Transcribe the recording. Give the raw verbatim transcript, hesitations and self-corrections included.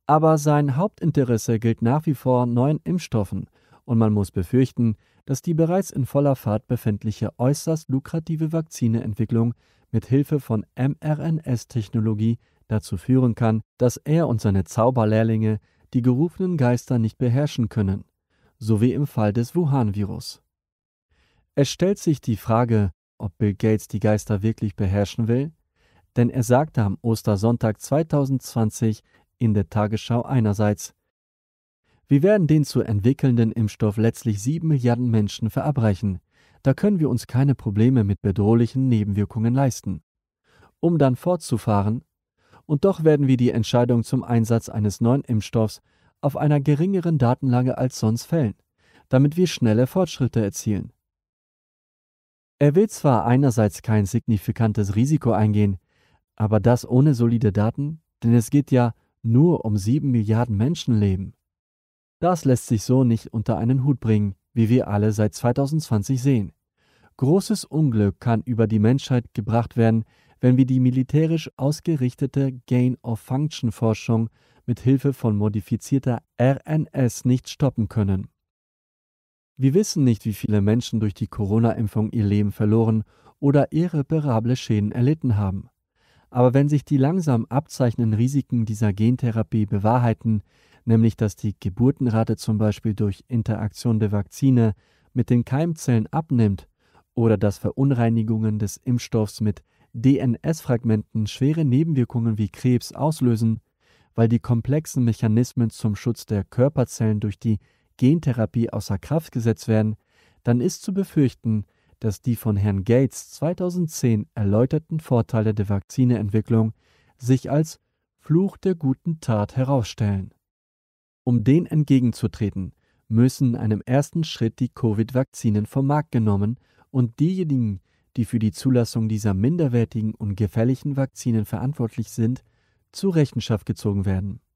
Aber sein Hauptinteresse gilt nach wie vor neuen Impfstoffen und man muss befürchten, dass die bereits in voller Fahrt befindliche äußerst lukrative Vakzineentwicklung mit Hilfe von mRNA-Technologie dazu führen kann, dass er und seine Zauberlehrlinge die gerufenen Geister nicht beherrschen können, so wie im Fall des Wuhan-Virus. Es stellt sich die Frage, ob Bill Gates die Geister wirklich beherrschen will, denn er sagte am Ostersonntag zweitausendzwanzig in der Tagesschau einerseits: Wir werden den zu entwickelnden Impfstoff letztlich sieben Milliarden Menschen verabreichen. Da können wir uns keine Probleme mit bedrohlichen Nebenwirkungen leisten. Um dann fortzufahren: Und doch werden wir die Entscheidung zum Einsatz eines neuen Impfstoffs auf einer geringeren Datenlage als sonst fällen, damit wir schnelle Fortschritte erzielen. Er will zwar einerseits kein signifikantes Risiko eingehen, aber das ohne solide Daten, denn es geht ja nur um sieben Milliarden Menschenleben. Das lässt sich so nicht unter einen Hut bringen, wie wir alle seit zweitausendzwanzig sehen. Großes Unglück kann über die Menschheit gebracht werden, wenn wir die militärisch ausgerichtete Gain-of-Function-Forschung mit Hilfe von modifizierter R N S nicht stoppen können. Wir wissen nicht, wie viele Menschen durch die Corona-Impfung ihr Leben verloren oder irreparable Schäden erlitten haben. Aber wenn sich die langsam abzeichnenden Risiken dieser Gentherapie bewahrheiten, nämlich dass die Geburtenrate zum Beispiel durch Interaktion der Vakzine mit den Keimzellen abnimmt oder dass Verunreinigungen des Impfstoffs mit D N S-Fragmenten schwere Nebenwirkungen wie Krebs auslösen, weil die komplexen Mechanismen zum Schutz der Körperzellen durch die Gentherapie außer Kraft gesetzt werden, dann ist zu befürchten, dass die von Herrn Gates zweitausendzehn erläuterten Vorteile der Vakzineentwicklung sich als Fluch der guten Tat herausstellen. Um dem entgegenzutreten, müssen in einem ersten Schritt die Covid-Vakzinen vom Markt genommen und diejenigen, die für die Zulassung dieser minderwertigen und gefährlichen Vakzinen verantwortlich sind, zur Rechenschaft gezogen werden.